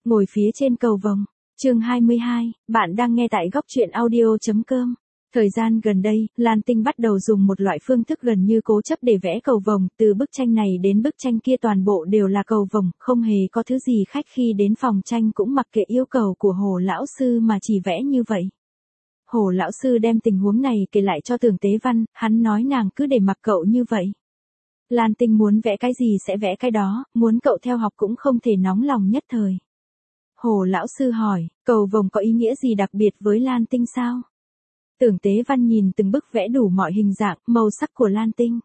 Ngồi phía trên cầu vồng. Chương 22, bạn đang nghe tại góc truyện audio.com. Thời gian gần đây, Lan Tinh bắt đầu dùng một loại phương thức gần như cố chấp để vẽ cầu vồng, từ bức tranh này đến bức tranh kia toàn bộ đều là cầu vồng, không hề có thứ gì khách khi đến phòng tranh cũng mặc kệ yêu cầu của Hồ lão sư mà chỉ vẽ như vậy. Hồ lão sư đem tình huống này kể lại cho Tưởng Tế Văn, hắn nói nàng cứ để mặc cậu như vậy. Lan Tinh muốn vẽ cái gì sẽ vẽ cái đó, muốn cậu theo học cũng không thể nóng lòng nhất thời. Hồ lão sư hỏi, cầu vồng có ý nghĩa gì đặc biệt với Lan Tinh sao? Tưởng Tế Văn nhìn từng bức vẽ đủ mọi hình dạng, màu sắc của Lan Tinh.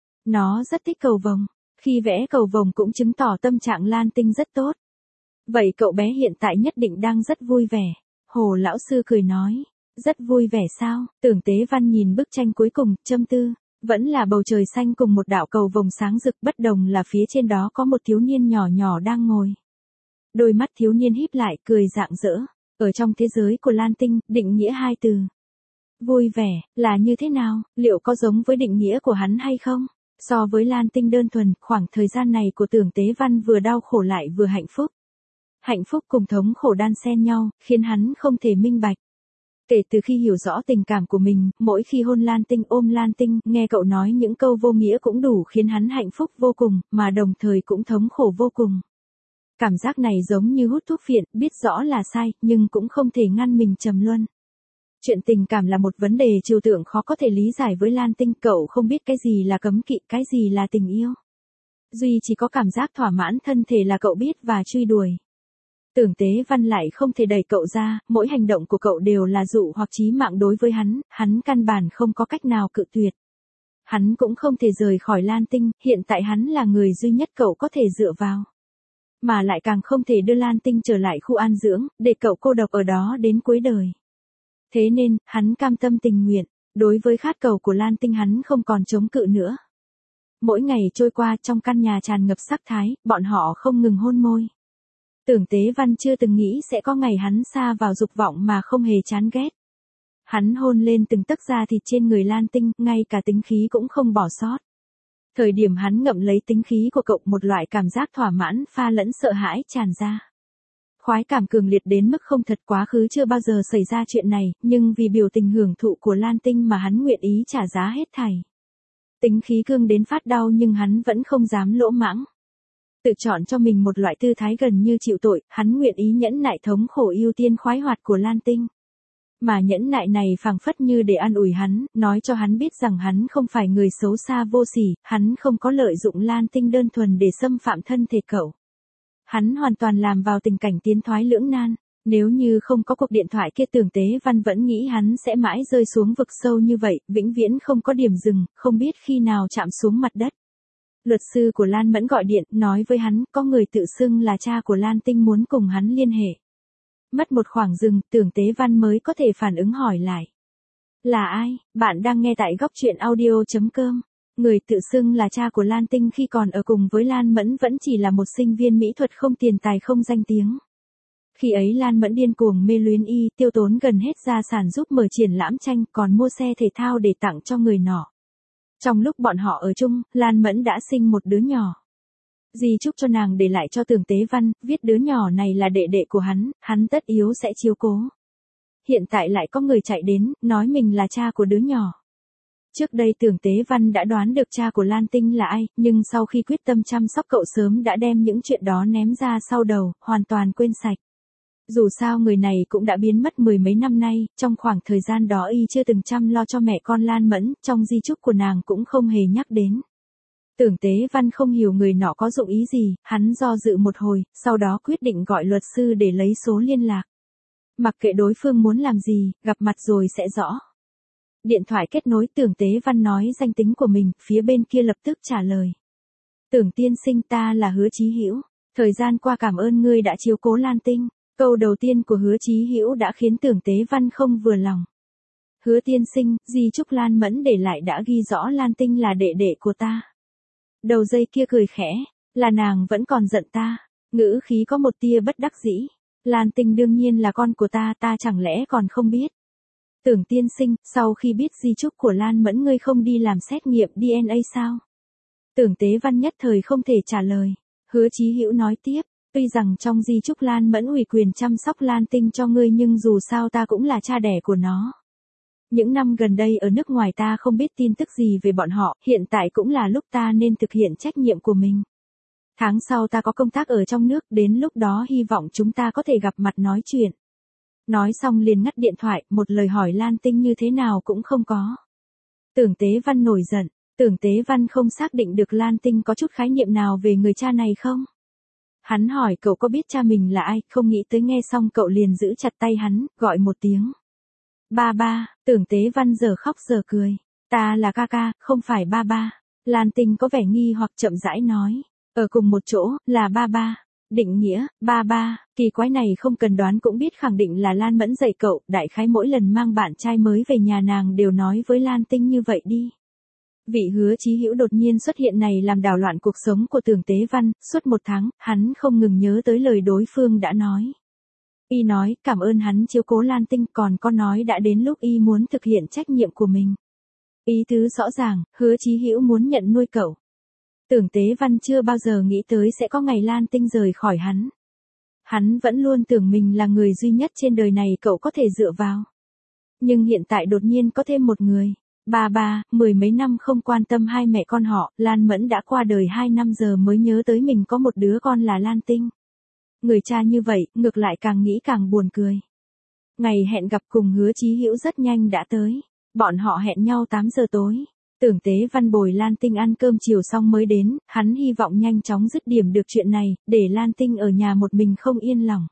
Nó rất thích cầu vồng. Khi vẽ cầu vồng cũng chứng tỏ tâm trạng Lan Tinh rất tốt. Vậy cậu bé hiện tại nhất định đang rất vui vẻ. Hồ lão sư cười nói, rất vui vẻ sao? Tưởng Tế Văn nhìn bức tranh cuối cùng, châm tư. Vẫn là bầu trời xanh cùng một đạo cầu vồng sáng rực, bất đồng là phía trên đó có một thiếu niên nhỏ nhỏ đang ngồi. Đôi mắt thiếu niên híp lại, cười rạng rỡ. Ở trong thế giới của Lan Tinh, định nghĩa hai từ. Vui vẻ, là như thế nào, liệu có giống với định nghĩa của hắn hay không? So với Lan Tinh đơn thuần, khoảng thời gian này của Tưởng Tế Văn vừa đau khổ lại vừa hạnh phúc. Hạnh phúc cùng thống khổ đan xen nhau, khiến hắn không thể minh bạch. Kể từ khi hiểu rõ tình cảm của mình, mỗi khi hôn Lan Tinh, ôm Lan Tinh, nghe cậu nói những câu vô nghĩa cũng đủ khiến hắn hạnh phúc vô cùng, mà đồng thời cũng thống khổ vô cùng. Cảm giác này giống như hút thuốc phiện, biết rõ là sai, nhưng cũng không thể ngăn mình trầm luân. Chuyện tình cảm là một vấn đề trừu tượng khó có thể lý giải với Lan Tinh, cậu không biết cái gì là cấm kỵ, cái gì là tình yêu. Duy chỉ có cảm giác thỏa mãn thân thể là cậu biết và truy đuổi. Tưởng Tế Văn lại không thể đẩy cậu ra, mỗi hành động của cậu đều là dụ hoặc chí mạng đối với hắn căn bản không có cách nào cự tuyệt. Hắn cũng không thể rời khỏi Lan Tinh, hiện tại hắn là người duy nhất cậu có thể dựa vào. Mà lại càng không thể đưa Lan Tinh trở lại khu an dưỡng, để cậu cô độc ở đó đến cuối đời. Thế nên, hắn cam tâm tình nguyện, đối với khát cầu của Lan Tinh hắn không còn chống cự nữa. Mỗi ngày trôi qua trong căn nhà tràn ngập sắc thái, bọn họ không ngừng hôn môi. Tưởng Tế Văn chưa từng nghĩ sẽ có ngày hắn sa vào dục vọng mà không hề chán ghét. Hắn hôn lên từng tấc da thịt trên người Lan Tinh, ngay cả tính khí cũng không bỏ sót. Thời điểm hắn ngậm lấy tính khí của cậu, một loại cảm giác thỏa mãn pha lẫn sợ hãi tràn ra. Khoái cảm cường liệt đến mức không thật, quá khứ chưa bao giờ xảy ra chuyện này, nhưng vì biểu tình hưởng thụ của Lan Tinh mà hắn nguyện ý trả giá hết thảy. Tính khí cương đến phát đau nhưng hắn vẫn không dám lỗ mãng. Tự chọn cho mình một loại tư thái gần như chịu tội, hắn nguyện ý nhẫn nại thống khổ ưu tiên khoái hoạt của Lan Tinh. Mà nhẫn nại này phảng phất như để an ủi hắn, nói cho hắn biết rằng hắn không phải người xấu xa vô sỉ, hắn không có lợi dụng Lan Tinh đơn thuần để xâm phạm thân thể cậu. Hắn hoàn toàn làm vào tình cảnh tiến thoái lưỡng nan, nếu như không có cuộc điện thoại kia Tưởng Tế Văn vẫn nghĩ hắn sẽ mãi rơi xuống vực sâu như vậy, vĩnh viễn không có điểm dừng, không biết khi nào chạm xuống mặt đất. Luật sư của Lan Mẫn gọi điện, nói với hắn, có người tự xưng là cha của Lan Tinh muốn cùng hắn liên hệ. Mất một khoảng dừng, Tưởng Tế Văn mới có thể phản ứng hỏi lại. Là ai? Bạn đang nghe tại góc truyện audio.com. Người tự xưng là cha của Lan Tinh khi còn ở cùng với Lan Mẫn vẫn chỉ là một sinh viên mỹ thuật không tiền tài không danh tiếng. Khi ấy Lan Mẫn điên cuồng mê luyến y, tiêu tốn gần hết gia sản giúp mở triển lãm tranh, còn mua xe thể thao để tặng cho người nọ. Trong lúc bọn họ ở chung, Lan Mẫn đã sinh một đứa nhỏ. Di chúc cho nàng để lại cho Tưởng Tế Văn, viết đứa nhỏ này là đệ đệ của hắn tất yếu sẽ chiếu cố. Hiện tại lại có người chạy đến, nói mình là cha của đứa nhỏ. Trước đây Tưởng Tế Văn đã đoán được cha của Lan Tinh là ai, nhưng sau khi quyết tâm chăm sóc cậu sớm đã đem những chuyện đó ném ra sau đầu, hoàn toàn quên sạch. Dù sao người này cũng đã biến mất mười mấy năm nay, trong khoảng thời gian đó y chưa từng chăm lo cho mẹ con Lan Mẫn, trong di chúc của nàng cũng không hề nhắc đến. Tưởng Tế Văn không hiểu người nọ có dụng ý gì, hắn do dự một hồi, sau đó quyết định gọi luật sư để lấy số liên lạc. Mặc kệ đối phương muốn làm gì, gặp mặt rồi sẽ rõ. Điện thoại kết nối, Tưởng Tế Văn nói danh tính của mình, phía bên kia lập tức trả lời. Tưởng tiên sinh, ta là Hứa Chí Hữu. Thời gian qua cảm ơn ngươi đã chiếu cố Lan Tinh. Câu đầu tiên của Hứa Chí Hữu đã khiến Tưởng Tế Văn không vừa lòng. Hứa tiên sinh, di chúc Lan Mẫn để lại đã ghi rõ Lan Tinh là đệ đệ của ta. Đầu dây kia cười khẽ, là nàng vẫn còn giận ta. Ngữ khí có một tia bất đắc dĩ. Lan Tinh đương nhiên là con của ta chẳng lẽ còn không biết. Tưởng tiên sinh, sau khi biết di chúc của Lan Mẫn ngươi không đi làm xét nghiệm DNA sao? Tưởng Tế Văn nhất thời không thể trả lời. Hứa Chí Hữu nói tiếp, Tuy rằng trong di chúc Lan Mẫn ủy quyền chăm sóc Lan Tinh cho ngươi nhưng dù sao ta cũng là cha đẻ của nó. Những năm gần đây ở nước ngoài ta không biết tin tức gì về bọn họ, hiện tại cũng là lúc ta nên thực hiện trách nhiệm của mình. Tháng sau ta có công tác ở trong nước, đến lúc đó hy vọng chúng ta có thể gặp mặt nói chuyện. Nói xong liền ngắt điện thoại, một lời hỏi Lan Tinh như thế nào cũng không có. Tưởng Tế Văn nổi giận, Tưởng Tế Văn không xác định được Lan Tinh có chút khái niệm nào về người cha này không? Hắn hỏi cậu có biết cha mình là ai, không nghĩ tới nghe xong cậu liền giữ chặt tay hắn, gọi một tiếng. Ba ba, Tưởng Tế Văn giờ khóc giờ cười. Ta là ca ca, không phải ba ba. Lan Tinh có vẻ nghi hoặc chậm rãi nói. Ở cùng một chỗ, là ba ba. Định nghĩa, ba ba, kỳ quái này không cần đoán cũng biết khẳng định là Lan Mẫn dạy cậu, đại khái mỗi lần mang bạn trai mới về nhà nàng đều nói với Lan Tinh như vậy đi. Vị Hứa Chí Hữu đột nhiên xuất hiện này làm đảo loạn cuộc sống của Tưởng Tế Văn, suốt một tháng, hắn không ngừng nhớ tới lời đối phương đã nói. Y nói, cảm ơn hắn chiếu cố Lan Tinh, còn có nói đã đến lúc Y muốn thực hiện trách nhiệm của mình. Ý tứ rõ ràng, Hứa Chí Hữu muốn nhận nuôi cậu. Tưởng Tế Văn chưa bao giờ nghĩ tới sẽ có ngày Lan Tinh rời khỏi hắn. Hắn vẫn luôn tưởng mình là người duy nhất trên đời này cậu có thể dựa vào. Nhưng hiện tại đột nhiên có thêm một người. Ba ba, mười mấy năm không quan tâm hai mẹ con họ, Lan Mẫn đã qua đời 2 năm giờ mới nhớ tới mình có một đứa con là Lan Tinh. Người cha như vậy, ngược lại càng nghĩ càng buồn cười. Ngày hẹn gặp cùng Hứa Chí Hữu rất nhanh đã tới. Bọn họ hẹn nhau 8 giờ tối. Tưởng Tế Văn bồi Lan Tinh ăn cơm chiều xong mới đến, hắn hy vọng nhanh chóng dứt điểm được chuyện này, để Lan Tinh ở nhà một mình không yên lòng.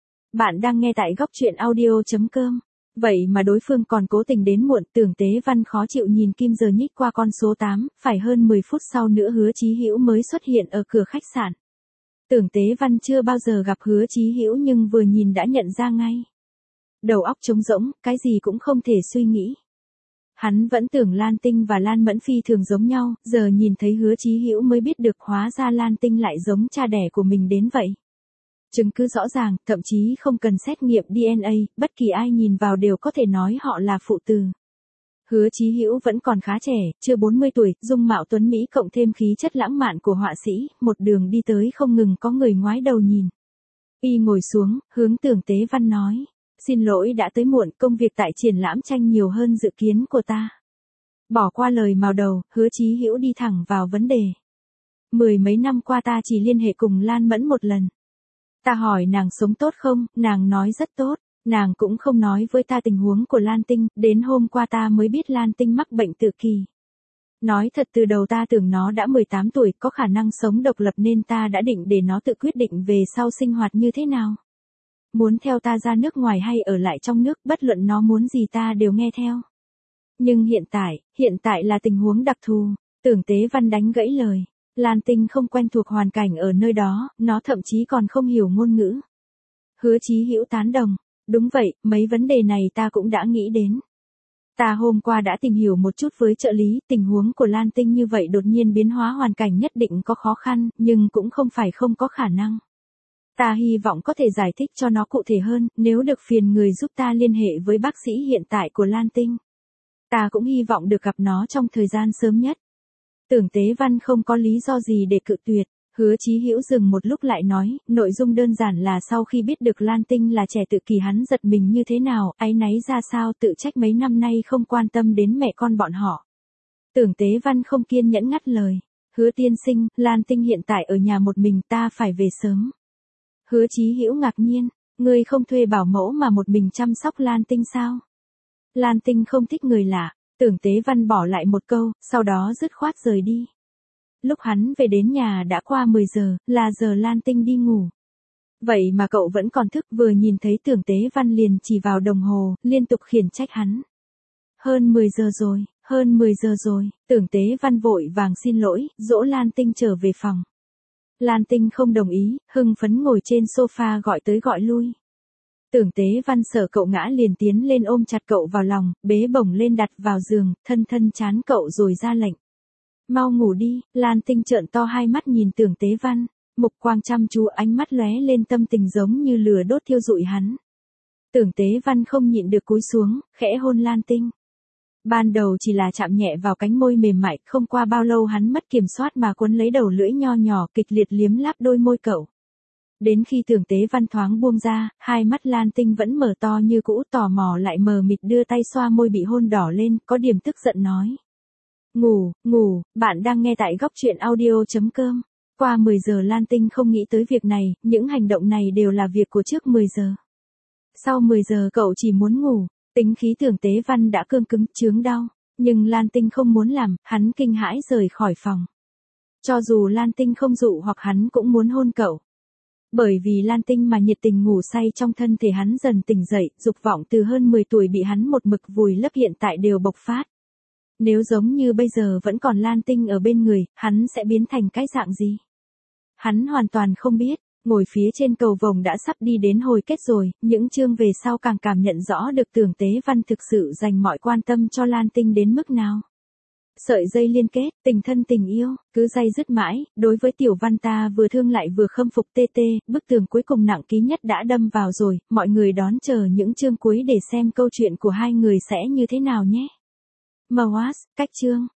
Bạn đang nghe tại góc truyện audio.com. Vậy mà đối phương còn cố tình đến muộn, Tưởng Tế Văn khó chịu nhìn kim giờ nhích qua con số 8, phải hơn 10 phút sau nữa Hứa Chí Hữu mới xuất hiện ở cửa khách sạn. Tưởng Tế Văn chưa bao giờ gặp Hứa Chí Hữu nhưng vừa nhìn đã nhận ra ngay. Đầu óc trống rỗng, cái gì cũng không thể suy nghĩ. Hắn vẫn tưởng Lan Tinh và Lan Mẫn phi thường giống nhau, giờ nhìn thấy Hứa Chí Hữu mới biết được hóa ra Lan Tinh lại giống cha đẻ của mình đến vậy. Chứng cứ rõ ràng, thậm chí không cần xét nghiệm DNA, bất kỳ ai nhìn vào đều có thể nói họ là phụ tử. Hứa Chí Hữu vẫn còn khá trẻ, chưa 40 tuổi, dung mạo tuấn mỹ cộng thêm khí chất lãng mạn của họa sĩ, một đường đi tới không ngừng có người ngoái đầu nhìn. Y ngồi xuống, hướng Tưởng Tế Văn nói. Xin lỗi đã tới muộn, công việc tại triển lãm tranh nhiều hơn dự kiến của ta. Bỏ qua lời mào đầu, Hứa Chí Hữu đi thẳng vào vấn đề. Mười mấy năm qua ta chỉ liên hệ cùng Lan Mẫn một lần. Ta hỏi nàng sống tốt không, nàng nói rất tốt. Nàng cũng không nói với ta tình huống của Lan Tinh, đến hôm qua ta mới biết Lan Tinh mắc bệnh tự kỷ. Nói thật từ đầu ta tưởng nó đã 18 tuổi, có khả năng sống độc lập nên ta đã định để nó tự quyết định về sau sinh hoạt như thế nào. Muốn theo ta ra nước ngoài hay ở lại trong nước, bất luận nó muốn gì ta đều nghe theo. Nhưng hiện tại là tình huống đặc thù. Tưởng Tế Văn đánh gãy lời. Lan Tinh không quen thuộc hoàn cảnh ở nơi đó, nó thậm chí còn không hiểu ngôn ngữ. Hứa Chí Hữu tán đồng. Đúng vậy, mấy vấn đề này ta cũng đã nghĩ đến. Ta hôm qua đã tìm hiểu một chút với trợ lý, tình huống của Lan Tinh như vậy đột nhiên biến hóa hoàn cảnh nhất định có khó khăn, nhưng cũng không phải không có khả năng. Ta hy vọng có thể giải thích cho nó cụ thể hơn, nếu được phiền người giúp ta liên hệ với bác sĩ hiện tại của Lan Tinh. Ta cũng hy vọng được gặp nó trong thời gian sớm nhất. Tưởng Tế Văn không có lý do gì để cự tuyệt. Hứa Chí Hữu dừng một lúc lại nói, nội dung đơn giản là sau khi biết được Lan Tinh là trẻ tự kỷ hắn giật mình như thế nào, áy náy ra sao, tự trách mấy năm nay không quan tâm đến mẹ con bọn họ. Tưởng Tế Văn không kiên nhẫn ngắt lời. Hứa tiên sinh, Lan Tinh hiện tại ở nhà một mình, ta phải về sớm. Hứa Chí Hữu ngạc nhiên, ngươi không thuê bảo mẫu mà một mình chăm sóc Lan Tinh sao? Lan Tinh không thích người lạ. Tưởng Tế Văn bỏ lại một câu, sau đó dứt khoát rời đi. Lúc hắn về đến nhà đã qua 10 giờ, là giờ Lan Tinh đi ngủ. Vậy mà cậu vẫn còn thức, vừa nhìn thấy Tưởng Tế Văn liền chỉ vào đồng hồ, liên tục khiển trách hắn. Hơn 10 giờ rồi, Tưởng Tế Văn vội vàng xin lỗi, dỗ Lan Tinh trở về phòng. Lan Tinh không đồng ý, hưng phấn ngồi trên sofa gọi tới gọi lui. Tưởng Tế Văn sợ cậu ngã liền tiến lên ôm chặt cậu vào lòng, bế bổng lên đặt vào giường, thân thân chán cậu rồi ra lệnh. Mau ngủ đi, Lan Tinh trợn to hai mắt nhìn Tưởng Tế Văn, mục quang chăm chú ánh mắt lóe lên tâm tình giống như lửa đốt thiêu rụi hắn. Tưởng Tế Văn không nhịn được cúi xuống, khẽ hôn Lan Tinh. Ban đầu chỉ là chạm nhẹ vào cánh môi mềm mại, không qua bao lâu hắn mất kiểm soát mà cuốn lấy đầu lưỡi nho nhỏ kịch liệt liếm láp đôi môi cậu. Đến khi Tưởng Tế Văn thoáng buông ra, hai mắt Lan Tinh vẫn mở to như cũ, tò mò lại mờ mịt đưa tay xoa môi bị hôn đỏ lên, có điểm tức giận nói. Ngủ, ngủ, bạn đang nghe tại góc truyện audio.com. Qua 10 giờ Lan Tinh không nghĩ tới việc này, những hành động này đều là việc của trước 10 giờ. Sau 10 giờ cậu chỉ muốn ngủ, tính khí Tưởng Tế Văn đã cương cứng, chướng đau, nhưng Lan Tinh không muốn làm, hắn kinh hãi rời khỏi phòng. Cho dù Lan Tinh không dụ hoặc hắn cũng muốn hôn cậu. Bởi vì Lan Tinh mà nhiệt tình ngủ say trong thân thể hắn dần tỉnh dậy, dục vọng từ hơn 10 tuổi bị hắn một mực vùi lấp hiện tại đều bộc phát. Nếu giống như bây giờ vẫn còn Lan Tinh ở bên người, hắn sẽ biến thành cái dạng gì? Hắn hoàn toàn không biết, ngồi phía trên cầu vồng đã sắp đi đến hồi kết rồi, những chương về sau càng cảm nhận rõ được Tưởng Tế Văn thực sự dành mọi quan tâm cho Lan Tinh đến mức nào. Sợi dây liên kết, tình thân tình yêu, cứ day dứt mãi, đối với Tiểu Văn ta vừa thương lại vừa khâm phục tê tê, bức tường cuối cùng nặng ký nhất đã đâm vào rồi, mọi người đón chờ những chương cuối để xem câu chuyện của hai người sẽ như thế nào nhé. Mwas, cách chương.